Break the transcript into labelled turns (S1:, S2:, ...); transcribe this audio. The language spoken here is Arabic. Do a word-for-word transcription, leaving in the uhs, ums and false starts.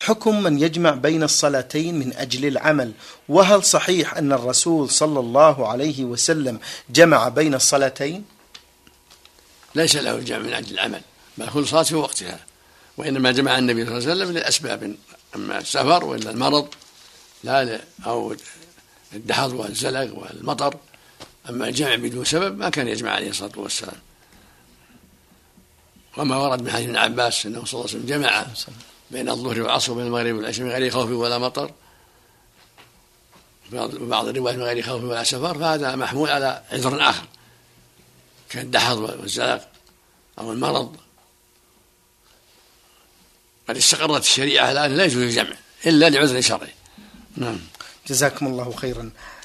S1: حكم من يجمع بين الصلاتين من أجل العمل، وهل صحيح أن الرسول صلى الله عليه وسلم جمع بين الصلاتين؟
S2: ليس له الجمع من أجل العمل، بل كل صلاة في وقتها، وإنما جمع النبي صلى الله عليه وسلم لأسباب، أما السفر وإلا المرض لا أو الدحض والزلق والمطر، أما الجمع بدون سبب ما كان يجمع عليه الصلاة والسلام. وما ورد من حديث ابن عباس أنه صلى الله عليه وسلم جمع بين الظهر والعصر وبين المغرب والعشاء من غير خوف ولا مطر، وبعض الروايات من غير خوف ولا سفر، فهذا محمول على عذر آخر كالدحض والزلق أو المرض. قد استقرت الشريعة على أن لا يجوز الجمع إلا لعذر شرعي. نعم.
S1: جزاكم الله خيرا.